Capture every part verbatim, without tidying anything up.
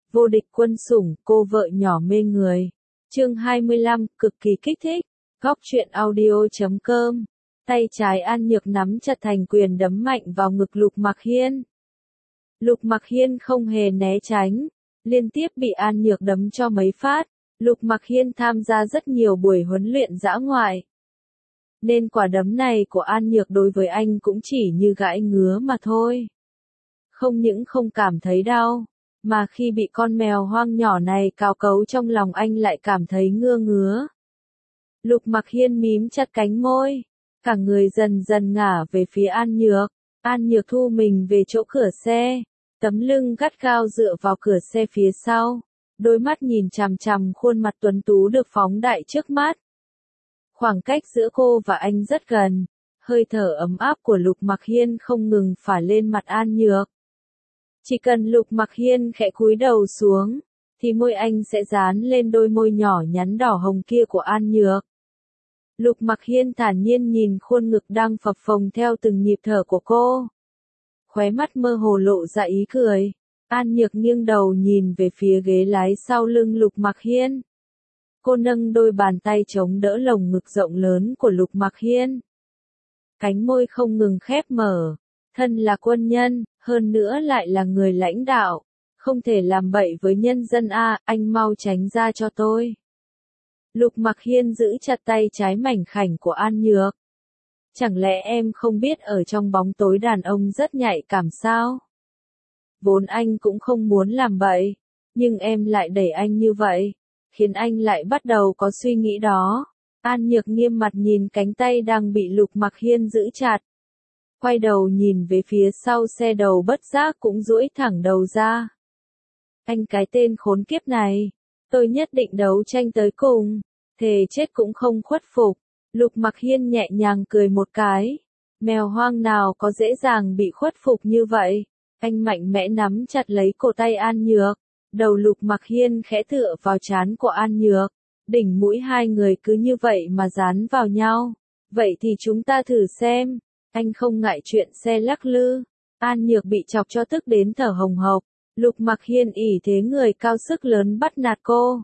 Vô địch quân sủng, cô vợ nhỏ mê người. Chương hai mươi lăm, cực kỳ kích thích. Góc truyện audio chấm com. Tay trái An Nhược nắm chặt thành quyền đấm mạnh vào ngực Lục Mặc Hiên. Lục Mặc Hiên không hề né tránh, liên tiếp bị An Nhược đấm cho mấy phát. Lục Mặc Hiên tham gia rất nhiều buổi huấn luyện dã ngoại, nên quả đấm này của An Nhược đối với anh cũng chỉ như gãi ngứa mà thôi. Không những không cảm thấy đau, mà khi bị con mèo hoang nhỏ này cào cấu trong lòng anh lại cảm thấy ngưa ngứa. Lục Mặc Hiên mím chặt cánh môi, cả người dần dần ngả về phía An Nhược. An Nhược thu mình về chỗ cửa xe, tấm lưng gắt gao dựa vào cửa xe phía sau, đôi mắt nhìn chằm chằm khuôn mặt tuấn tú được phóng đại trước mắt. Khoảng cách giữa cô và anh rất gần, hơi thở ấm áp của Lục Mặc Hiên không ngừng phả lên mặt An Nhược. Chỉ cần Lục Mặc Hiên khẽ cúi đầu xuống, thì môi anh sẽ dán lên đôi môi nhỏ nhắn đỏ hồng kia của An Nhược. Lục Mặc Hiên thản nhiên nhìn khuôn ngực đang phập phồng theo từng nhịp thở của cô. Khóe mắt mơ hồ lộ ra ý cười. An Nhược nghiêng đầu nhìn về phía ghế lái sau lưng Lục Mặc Hiên. Cô nâng đôi bàn tay chống đỡ lồng ngực rộng lớn của Lục Mặc Hiên. Cánh môi không ngừng khép mở. Thân là quân nhân, hơn nữa lại là người lãnh đạo. Không thể làm bậy với nhân dân a, anh mau tránh ra cho tôi. Lục Mặc Hiên giữ chặt tay trái mảnh khảnh của An Nhược. Chẳng lẽ em không biết ở trong bóng tối đàn ông rất nhạy cảm sao? Vốn anh cũng không muốn làm bậy, nhưng em lại đẩy anh như vậy, khiến anh lại bắt đầu có suy nghĩ đó. An Nhược nghiêm mặt nhìn cánh tay đang bị Lục Mặc Hiên giữ chặt. Quay đầu nhìn về phía sau xe, đầu bất giác cũng duỗi thẳng đầu ra. Anh cái tên khốn kiếp này, tôi nhất định đấu tranh tới cùng, thề chết cũng không khuất phục. Lục Mặc Hiên nhẹ nhàng cười một cái. Mèo hoang nào có dễ dàng bị khuất phục như vậy. Anh mạnh mẽ nắm chặt lấy cổ tay An Nhược. Đầu Lục Mặc Hiên khẽ tựa vào trán của An Nhược. Đỉnh mũi hai người cứ như vậy mà dán vào nhau. Vậy thì chúng ta thử xem. Anh không ngại chuyện xe lắc lư. An Nhược bị chọc cho tức đến thở hồng hộc. Lục Mặc Hiên ỷ thế người cao sức lớn bắt nạt cô.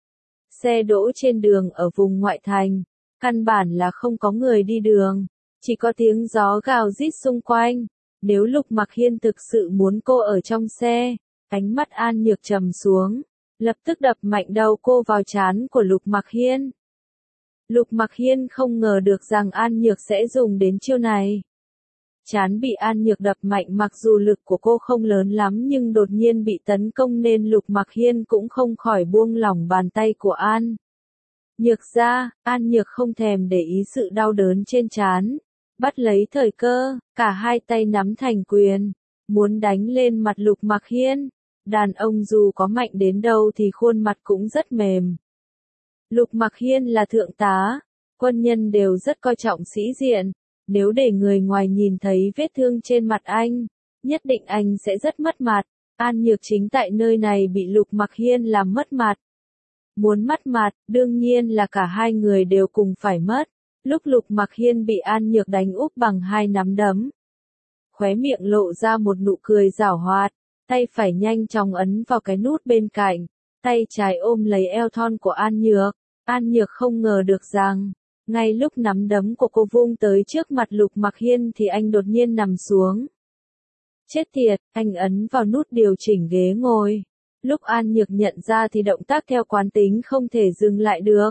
Xe đỗ trên đường ở vùng ngoại thành. Căn bản là không có người đi đường. Chỉ có tiếng gió gào rít xung quanh. Nếu Lục Mặc Hiên thực sự muốn cô ở trong xe, ánh mắt An Nhược trầm xuống, lập tức đập mạnh đầu cô vào trán của Lục Mặc Hiên. Lục Mặc Hiên không ngờ được rằng An Nhược sẽ dùng đến chiêu này. Trán bị An Nhược đập mạnh, mặc dù lực của cô không lớn lắm nhưng đột nhiên bị tấn công nên Lục Mặc Hiên cũng không khỏi buông lỏng bàn tay của An Nhược ra. An Nhược không thèm để ý sự đau đớn trên trán, bắt lấy thời cơ, cả hai tay nắm thành quyền, muốn đánh lên mặt Lục Mặc Hiên. Đàn ông dù có mạnh đến đâu thì khuôn mặt cũng rất mềm. Lục Mặc Hiên là thượng tá, quân nhân đều rất coi trọng sĩ diện, nếu để người ngoài nhìn thấy vết thương trên mặt anh, nhất định anh sẽ rất mất mặt. An Nhược chính tại nơi này bị Lục Mặc Hiên làm mất mặt. Muốn mất mặt, đương nhiên là cả hai người đều cùng phải mất. Lúc Lục Mặc Hiên bị An Nhược đánh úp bằng hai nắm đấm, khóe miệng lộ ra một nụ cười giảo hoạt, tay phải nhanh chóng ấn vào cái nút bên cạnh, tay trái ôm lấy eo thon của An Nhược. An Nhược không ngờ được rằng, ngay lúc nắm đấm của cô vung tới trước mặt Lục Mặc Hiên thì anh đột nhiên nằm xuống. Chết tiệt, anh ấn vào nút điều chỉnh ghế ngồi. Lúc An Nhược nhận ra thì động tác theo quán tính không thể dừng lại được.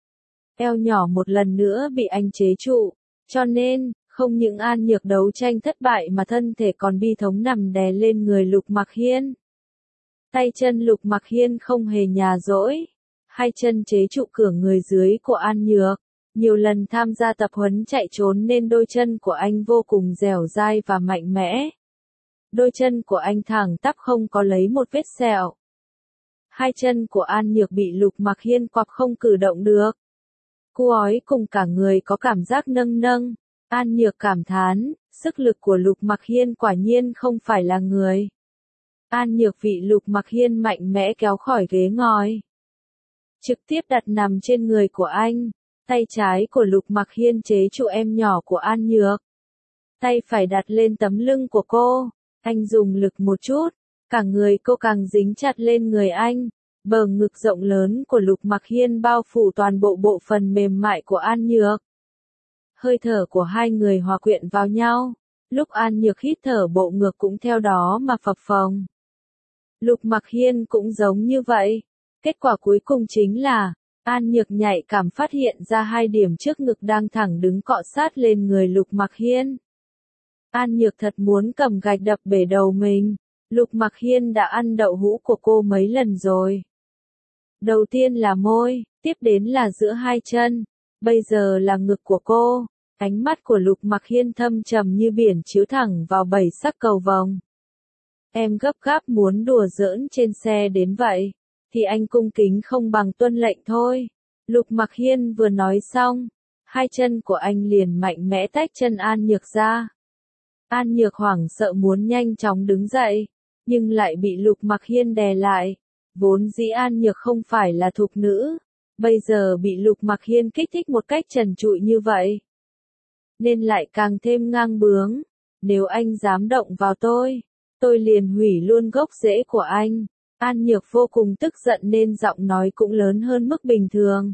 Eo nhỏ một lần nữa bị anh chế trụ, cho nên, không những An Nhược đấu tranh thất bại mà thân thể còn bi thống nằm đè lên người Lục Mặc Hiên. Tay chân Lục Mặc Hiên không hề nhà dỗi, hai chân chế trụ cửa người dưới của An Nhược. Nhiều lần tham gia tập huấn chạy trốn nên đôi chân của anh vô cùng dẻo dai và mạnh mẽ. Đôi chân của anh thẳng tắp không có lấy một vết sẹo. Hai chân của An Nhược bị Lục Mặc Hiên quặp không cử động được. Cô ói cùng cả người có cảm giác nâng nâng. An Nhược cảm thán, sức lực của Lục Mặc Hiên quả nhiên không phải là người. An Nhược bị Lục Mặc Hiên mạnh mẽ kéo khỏi ghế ngồi, trực tiếp đặt nằm trên người của anh. Tay trái của Lục Mặc Hiên chế trụ em nhỏ của An Nhược. Tay phải đặt lên tấm lưng của cô. Anh dùng lực một chút, Cả người cô càng dính chặt lên người anh. Bờ ngực rộng lớn của Lục Mặc Hiên bao phủ toàn bộ bộ phận mềm mại của An Nhược. Hơi thở của hai người hòa quyện vào nhau. Lúc An Nhược hít thở bộ ngực cũng theo đó mà phập phồng. Lục Mặc Hiên cũng giống như vậy. Kết quả cuối cùng chính là, An Nhược nhạy cảm phát hiện ra hai điểm trước ngực đang thẳng đứng cọ sát lên người Lục Mặc Hiên. An Nhược thật muốn cầm gạch đập bể đầu mình. Lục Mặc Hiên đã ăn đậu hũ của cô mấy lần rồi. Đầu tiên là môi, tiếp đến là giữa hai chân, bây giờ là ngực của cô. Ánh mắt của Lục Mặc Hiên thâm trầm như biển chiếu thẳng vào bảy sắc cầu vồng. Em gấp gáp muốn đùa giỡn trên xe đến vậy, thì anh cung kính không bằng tuân lệnh thôi. Lục Mặc Hiên vừa nói xong, hai chân của anh liền mạnh mẽ tách chân An Nhược ra. An Nhược hoảng sợ muốn nhanh chóng đứng dậy, nhưng lại bị Lục Mặc Hiên đè lại. Vốn dĩ An Nhược không phải là thục nữ, bây giờ bị Lục Mặc Hiên kích thích một cách trần trụi như vậy, nên lại càng thêm ngang bướng. Nếu anh dám động vào tôi, tôi liền hủy luôn gốc rễ của anh. An Nhược vô cùng tức giận nên giọng nói cũng lớn hơn mức bình thường.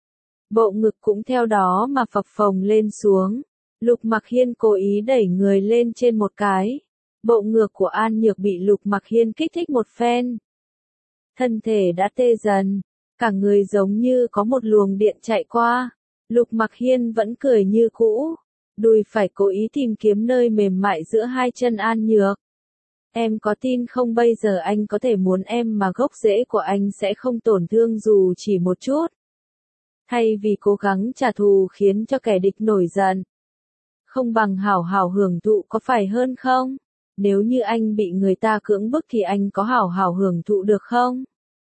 Bộ ngực cũng theo đó mà phập phồng lên xuống. Lục Mặc Hiên cố ý đẩy người lên trên một cái. Bộ ngực của An Nhược bị Lục Mặc Hiên kích thích một phen. Thân thể đã tê dần, cả người giống như có một luồng điện chạy qua. Lục Mặc Hiên vẫn cười như cũ, đùi phải cố ý tìm kiếm nơi mềm mại giữa hai chân An Nhược. Em có tin không, bây giờ anh có thể muốn em mà gốc rễ của anh sẽ không tổn thương dù chỉ một chút. Thay vì cố gắng trả thù khiến cho kẻ địch nổi giận, không bằng hảo hảo hưởng thụ có phải hơn không? Nếu như anh bị người ta cưỡng bức thì anh có hảo hảo hưởng thụ được không?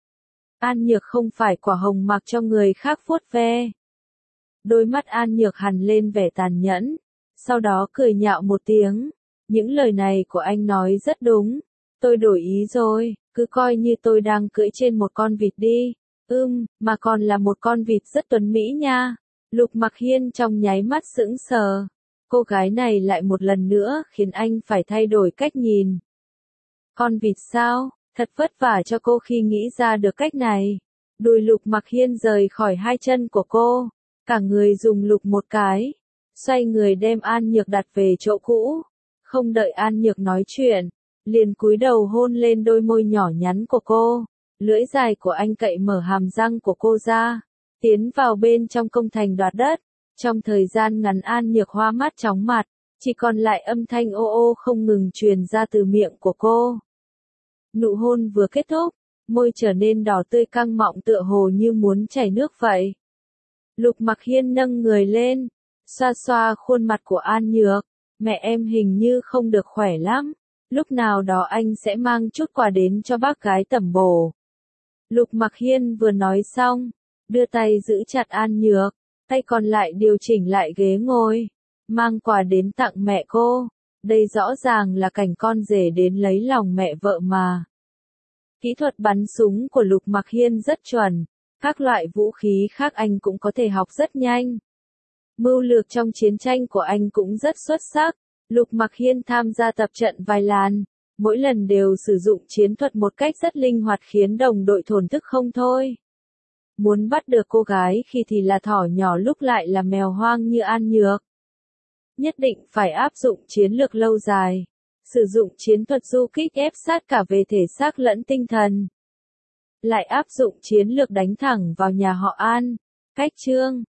An Nhược không phải quả hồng mặc cho người khác vuốt ve. Đôi mắt An Nhược hằn lên vẻ tàn nhẫn, sau đó cười nhạo một tiếng. Những lời này của anh nói rất đúng, tôi đổi ý rồi, cứ coi như tôi đang cưỡi trên một con vịt đi. Ưm, mà còn là một con vịt rất tuấn mỹ nha. Lục Mặc Hiên trong nháy mắt sững sờ. Cô gái này lại một lần nữa khiến anh phải thay đổi cách nhìn. Con vịt sao? Thật vất vả cho cô khi nghĩ ra được cách này. Đùi Lục Mặc Hiên rời khỏi hai chân của cô, cả người dùng lục một cái, xoay người đem An Nhược đặt về chỗ cũ. Không đợi An Nhược nói chuyện, liền cúi đầu hôn lên đôi môi nhỏ nhắn của cô. Lưỡi dài của anh cậy mở hàm răng của cô ra, tiến vào bên trong công thành đoạt đất. Trong thời gian ngắn An Nhược hoa mắt chóng mặt, chỉ còn lại âm thanh ô ô không ngừng truyền ra từ miệng của cô. Nụ hôn vừa kết thúc, môi trở nên đỏ tươi căng mọng tựa hồ như muốn chảy nước vậy. Lục Mặc Hiên nâng người lên, xoa xoa khuôn mặt của An Nhược. Mẹ em hình như không được khỏe lắm, lúc nào đó anh sẽ mang chút quà đến cho bác gái tẩm bổ. Lục Mặc Hiên vừa nói xong, đưa tay giữ chặt An Nhược, tay còn lại điều chỉnh lại ghế ngồi, mang quà đến tặng mẹ cô. Đây rõ ràng là cảnh con rể đến lấy lòng mẹ vợ mà. Kỹ thuật bắn súng của Lục Mặc Hiên rất chuẩn, các loại vũ khí khác anh cũng có thể học rất nhanh. Mưu lược trong chiến tranh của anh cũng rất xuất sắc. Lục Mặc Hiên tham gia tập trận vài lần, mỗi lần đều sử dụng chiến thuật một cách rất linh hoạt khiến đồng đội thổn thức không thôi. Muốn bắt được cô gái khi thì là thỏ nhỏ lúc lại là mèo hoang như An Nhược. Nhất định phải áp dụng chiến lược lâu dài, sử dụng chiến thuật du kích ép sát cả về thể xác lẫn tinh thần. Lại áp dụng chiến lược đánh thẳng vào nhà họ An. Cách chương